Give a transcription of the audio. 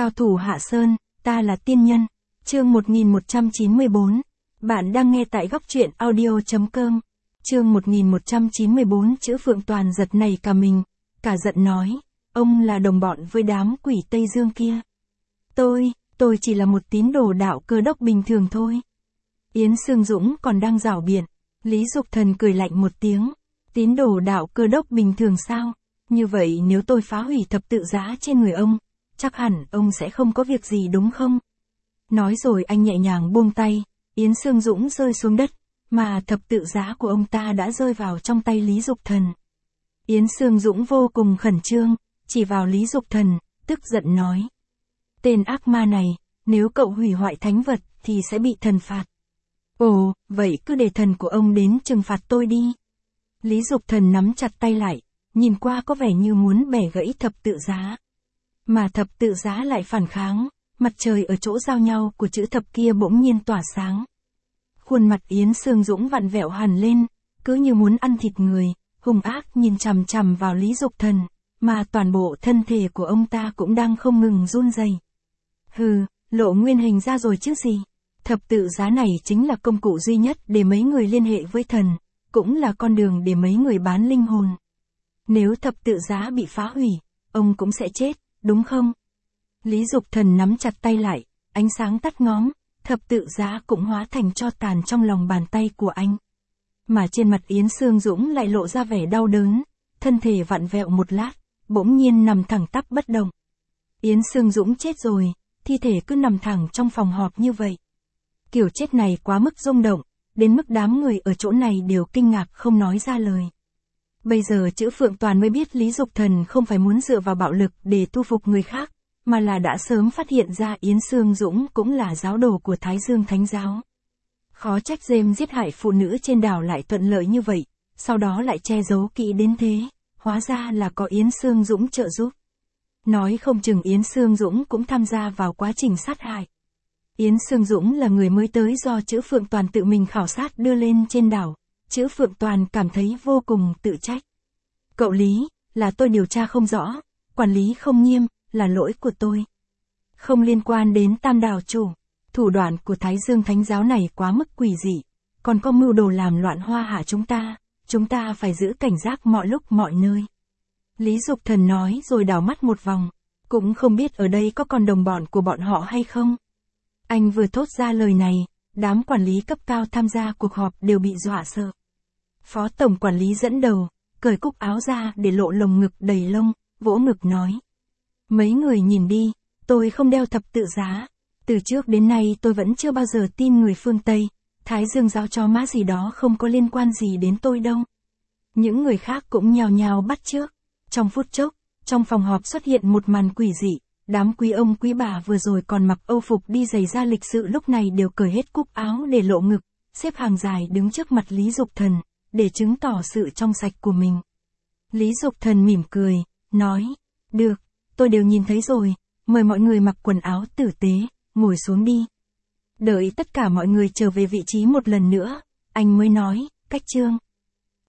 Cao thủ Hạ Sơn, ta là tiên nhân. Chương 1194. Bạn đang nghe tại góc truyện audio.com. Chương 1194. Chữ Phượng Toàn giật nảy cả mình, cả giận nói, ông là đồng bọn với đám quỷ Tây Dương kia. Tôi chỉ là một tín đồ đạo Cơ Đốc bình thường thôi. Yến Xương Dũng còn đang rảo biện, Lý Dục Thần cười lạnh một tiếng, tín đồ đạo Cơ Đốc bình thường sao? Như vậy nếu tôi phá hủy thập tự giá trên người ông, chắc hẳn ông sẽ không có việc gì đúng không? Nói rồi anh nhẹ nhàng buông tay, Yến Xương Dũng rơi xuống đất, mà thập tự giá của ông ta đã rơi vào trong tay Lý Dục Thần. Yến Xương Dũng vô cùng khẩn trương, chỉ vào Lý Dục Thần, tức giận nói. Tên ác ma này, nếu cậu hủy hoại thánh vật thì sẽ bị thần phạt. Ồ, vậy cứ để thần của ông đến trừng phạt tôi đi. Lý Dục Thần nắm chặt tay lại, nhìn qua có vẻ như muốn bẻ gãy thập tự giá. Mà thập tự giá lại phản kháng, mặt trời ở chỗ giao nhau của chữ thập kia bỗng nhiên tỏa sáng. Khuôn mặt Yến Xương Dũng vặn vẹo hẳn lên, cứ như muốn ăn thịt người, hung ác nhìn chằm chằm vào Lý Dục Thần, mà toàn bộ thân thể của ông ta cũng đang không ngừng run rẩy. Hừ, lộ nguyên hình ra rồi chứ gì. Thập tự giá này chính là công cụ duy nhất để mấy người liên hệ với thần, cũng là con đường để mấy người bán linh hồn. Nếu thập tự giá bị phá hủy, ông cũng sẽ chết, đúng không? Lý Dục Thần nắm chặt tay lại, ánh sáng tắt ngóm, thập tự giá cũng hóa thành tro tàn trong lòng bàn tay của anh. Mà trên mặt Yến Xương Dũng lại lộ ra vẻ đau đớn, thân thể vặn vẹo một lát, bỗng nhiên nằm thẳng tắp bất động. Yến Xương Dũng chết rồi, thi thể cứ nằm thẳng trong phòng họp như vậy. Kiểu chết này quá mức rung động, đến mức đám người ở chỗ này đều kinh ngạc không nói ra lời. Bây giờ chữ Phượng Toàn mới biết Lý Dục Thần không phải muốn dựa vào bạo lực để thu phục người khác, mà là đã sớm phát hiện ra Yến Xương Dũng cũng là giáo đồ của Thái Dương Thánh Giáo. Khó trách James giết hại phụ nữ trên đảo lại thuận lợi như vậy, sau đó lại che giấu kỹ đến thế, hóa ra là có Yến Xương Dũng trợ giúp. Nói không chừng Yến Xương Dũng cũng tham gia vào quá trình sát hại. Yến Xương Dũng là người mới tới do chữ Phượng Toàn tự mình khảo sát đưa lên trên đảo, chữ Phượng Toàn cảm thấy vô cùng tự trách. Cậu Lý, là tôi điều tra không rõ, quản lý không nghiêm, là lỗi của tôi. Không liên quan đến Tam đảo chủ, thủ đoạn của Thái Dương Thánh Giáo này quá mức quỷ dị, còn có mưu đồ làm loạn hoa hạ chúng ta phải giữ cảnh giác mọi lúc mọi nơi. Lý Dục Thần nói rồi đảo mắt một vòng, cũng không biết ở đây có còn đồng bọn của bọn họ hay không. Anh vừa thốt ra lời này, đám quản lý cấp cao tham gia cuộc họp đều bị dọa sợ. Phó tổng quản lý dẫn đầu, cởi cúc áo ra để lộ lồng ngực đầy lông, vỗ ngực nói. Mấy người nhìn đi, tôi không đeo thập tự giá. Từ trước đến nay tôi vẫn chưa bao giờ tin người phương Tây, Thái Dương Giáo cho má gì đó không có liên quan gì đến tôi đâu. Những người khác cũng nhào nhào bắt chước. Trong phút chốc, trong phòng họp xuất hiện một màn quỷ dị, đám quý ông quý bà vừa rồi còn mặc âu phục đi giày da lịch sự lúc này đều cởi hết cúc áo để lộ ngực, xếp hàng dài đứng trước mặt Lý Dục Thần, để chứng tỏ sự trong sạch của mình. Lý Dục Thần mỉm cười, nói, được, tôi đều nhìn thấy rồi, mời mọi người mặc quần áo tử tế, ngồi xuống đi. Đợi tất cả mọi người trở về vị trí một lần nữa, anh mới nói, Cách Trương.